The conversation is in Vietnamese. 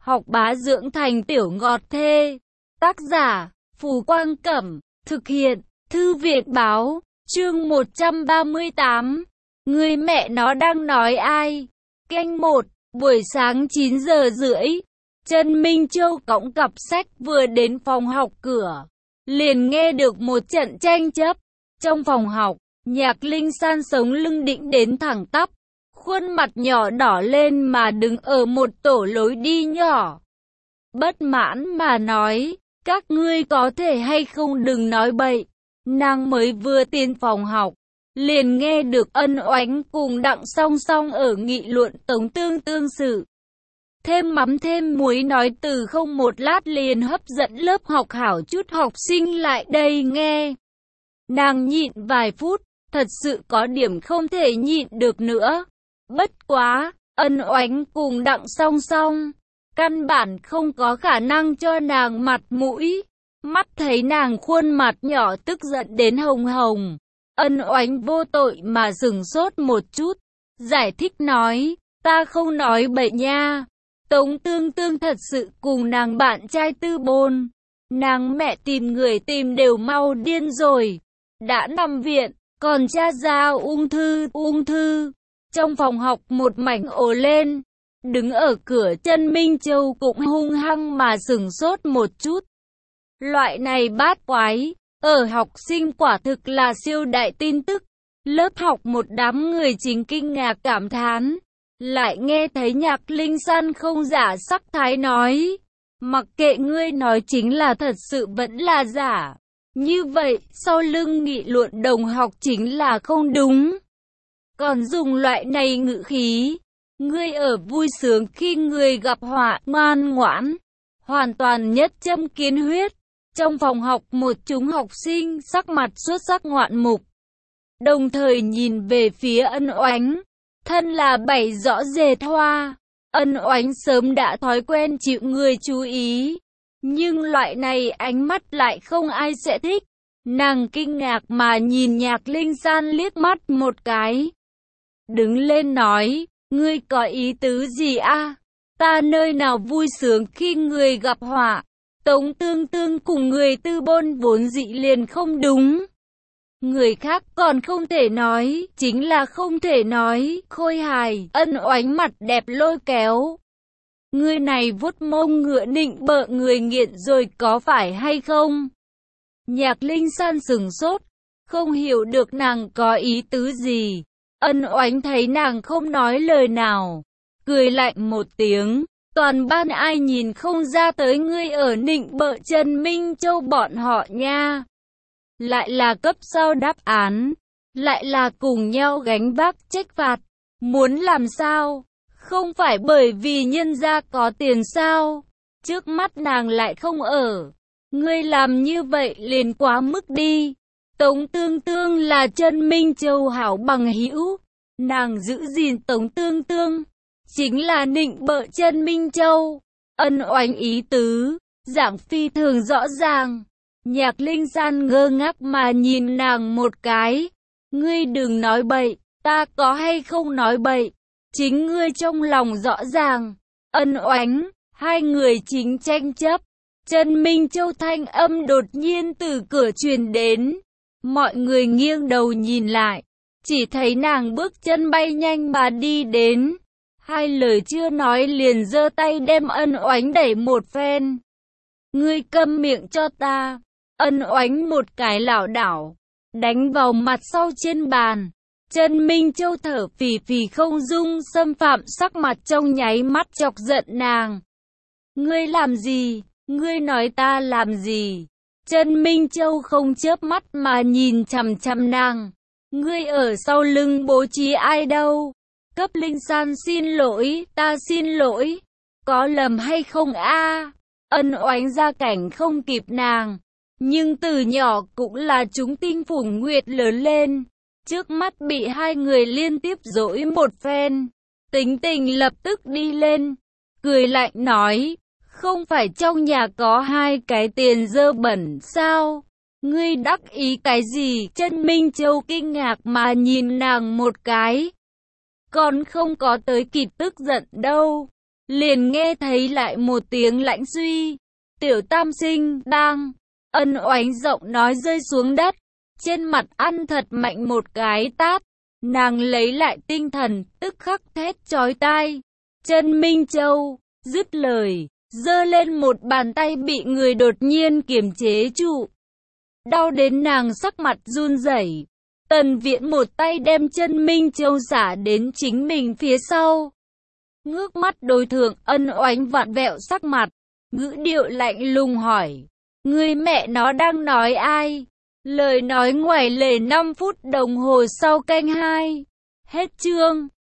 học bá dưỡng thành tiểu ngọt thê. Tác giả, Phù Quang Cẩm, thực hiện, Thư viện Báo, chương 138. Người mẹ nó đang nói ai? Canh 1, buổi sáng 9 giờ rưỡi. Trần Minh Châu cõng cặp sách vừa đến phòng học cửa, liền nghe được một trận tranh chấp. Trong phòng học, Nhạc Linh San sống lưng định đến thẳng tắp, khuôn mặt nhỏ đỏ lên mà đứng ở một tổ lối đi nhỏ. Bất mãn mà nói, các ngươi có thể hay không đừng nói bậy. Nàng mới vừa tiến phòng học, liền nghe được Ân Oánh cùng Đặng Song Song ở nghị luận Tống Tương Tương sự. Thêm mắm thêm muối nói từ không một lát liền hấp dẫn lớp học hảo chút học sinh lại đây nghe. Nàng nhịn vài phút, thật sự có điểm không thể nhịn được nữa. Bất quá, Ân Oánh cùng Đặng Song Song, căn bản không có khả năng cho nàng mặt mũi. Mắt thấy nàng khuôn mặt nhỏ tức giận đến hồng hồng, Ân Oánh vô tội mà sửng sốt một chút, giải thích nói, ta không nói bậy nha. Tống Tương Tương thật sự cùng nàng bạn trai tư bôn. Nàng mẹ tìm người tìm đều mau điên rồi. Đã nằm viện, còn tra ra ung thư. Trong phòng học một mảnh ồ lên. Đứng ở cửa Trần Minh Châu cũng hung hăng mà sửng sốt một chút. Loại này bát quái, ở học sinh quả thực là siêu đại tin tức. Lớp học một đám người chính kinh ngạc cảm thán. Lại nghe thấy Nhạc Linh San không giả sắc thái nói, mặc kệ ngươi nói chính là thật sự vẫn là giả. Như vậy, sau lưng nghị luận đồng học chính là không đúng. Còn dùng loại này ngữ khí, ngươi ở vui sướng khi người gặp họa, ngoan ngoãn, hoàn toàn nhất châm kiến huyết. Trong phòng học một chúng học sinh sắc mặt xuất sắc ngoạn mục, đồng thời nhìn về phía Ân Oánh. Thân là bảy rõ rệt hoa, Ân Oánh sớm đã thói quen chịu người chú ý. Nhưng loại này ánh mắt lại không ai sẽ thích. Nàng kinh ngạc mà nhìn Nhạc Linh San liếc mắt một cái. Đứng lên nói, ngươi có ý tứ gì a? Ta nơi nào vui sướng khi người gặp họa. Tống Tương Tương cùng người tư bôn vốn dĩ liền không đúng. Người khác còn không thể nói, chính là không thể nói, khôi hài. Ân Oánh mặt đẹp lôi kéo. Người này vuốt mông ngựa nịnh bợ người nghiện rồi có phải hay không? Nhạc Linh San sửng sốt, không hiểu được nàng có ý tứ gì. Ân Oánh thấy nàng không nói lời nào, cười lạnh một tiếng. Toàn ban ai nhìn không ra tới ngươi ở nịnh bợ Trần Minh Châu bọn họ nha. Lại là cấp sau đáp án, lại là cùng nhau gánh vác trách phạt. Muốn làm sao? Không phải bởi vì nhân gia có tiền sao? Trước mắt nàng lại không ở. Ngươi làm như vậy liền quá mức đi. Tống Tương Tương là Trần Minh Châu hảo bằng hữu. Nàng giữ gìn Tống Tương Tương, chính là nịnh bợ Trần Minh Châu. Ân Oánh ý tứ, giảng phi thường rõ ràng. Nhạc Linh San ngơ ngác mà nhìn nàng một cái. Ngươi đừng nói bậy, ta có hay không nói bậy, chính ngươi trong lòng rõ ràng. Ân Oánh, hai người chính tranh chấp. Trần Minh Châu thanh âm đột nhiên từ cửa truyền đến. Mọi người nghiêng đầu nhìn lại, chỉ thấy nàng bước chân bay nhanh mà đi đến. Hai lời chưa nói liền giơ tay đem Ân Oánh đẩy một phen. Ngươi câm miệng cho ta. Ân Oánh một cái lảo đảo, đánh vào mặt sau trên bàn. Trần Minh Châu thở phì phì không dung xâm phạm sắc mặt trong nháy mắt chọc giận nàng. Ngươi làm gì? Ngươi nói ta làm gì? Trần Minh Châu không chớp mắt mà nhìn chằm chằm nàng. Ngươi ở sau lưng bố trí ai đâu? Cấp Linh San xin lỗi, ta xin lỗi. Có lầm hay không a? Ân Oánh ra cảnh không kịp nàng, nhưng từ nhỏ cũng là chúng tinh phủng nguyệt lớn lên. Trước mắt bị hai người liên tiếp dỗi một phen, tính tình lập tức đi lên, cười lạnh nói, không phải trong nhà có hai cái tiền dơ bẩn sao? Ngươi đắc ý cái gì? Trần Minh Châu kinh ngạc mà nhìn nàng một cái, còn không có tới kịp tức giận đâu. liền nghe thấy lại một tiếng lãnh suy. Tiểu tam sinh, bang, Ân Oánh giọng nói rơi xuống đất. Trên mặt ăn thật mạnh một cái tát. Nàng lấy lại tinh thần, tức khắc thét chói tai. Trần Minh Châu, dứt lời, giơ lên một bàn tay bị người đột nhiên kiềm chế trụ. Đau đến nàng sắc mặt run rẩy. Tần Viễn một tay đem Trần Minh Châu xả đến chính mình phía sau. Ngước mắt đối thượng, Ân Oánh vặn vẹo sắc mặt, ngữ điệu lạnh lùng hỏi. Người mẹ nó đang nói ai? Lời nói ngoài lề 5 phút đồng hồ sau canh 2. Hết chương.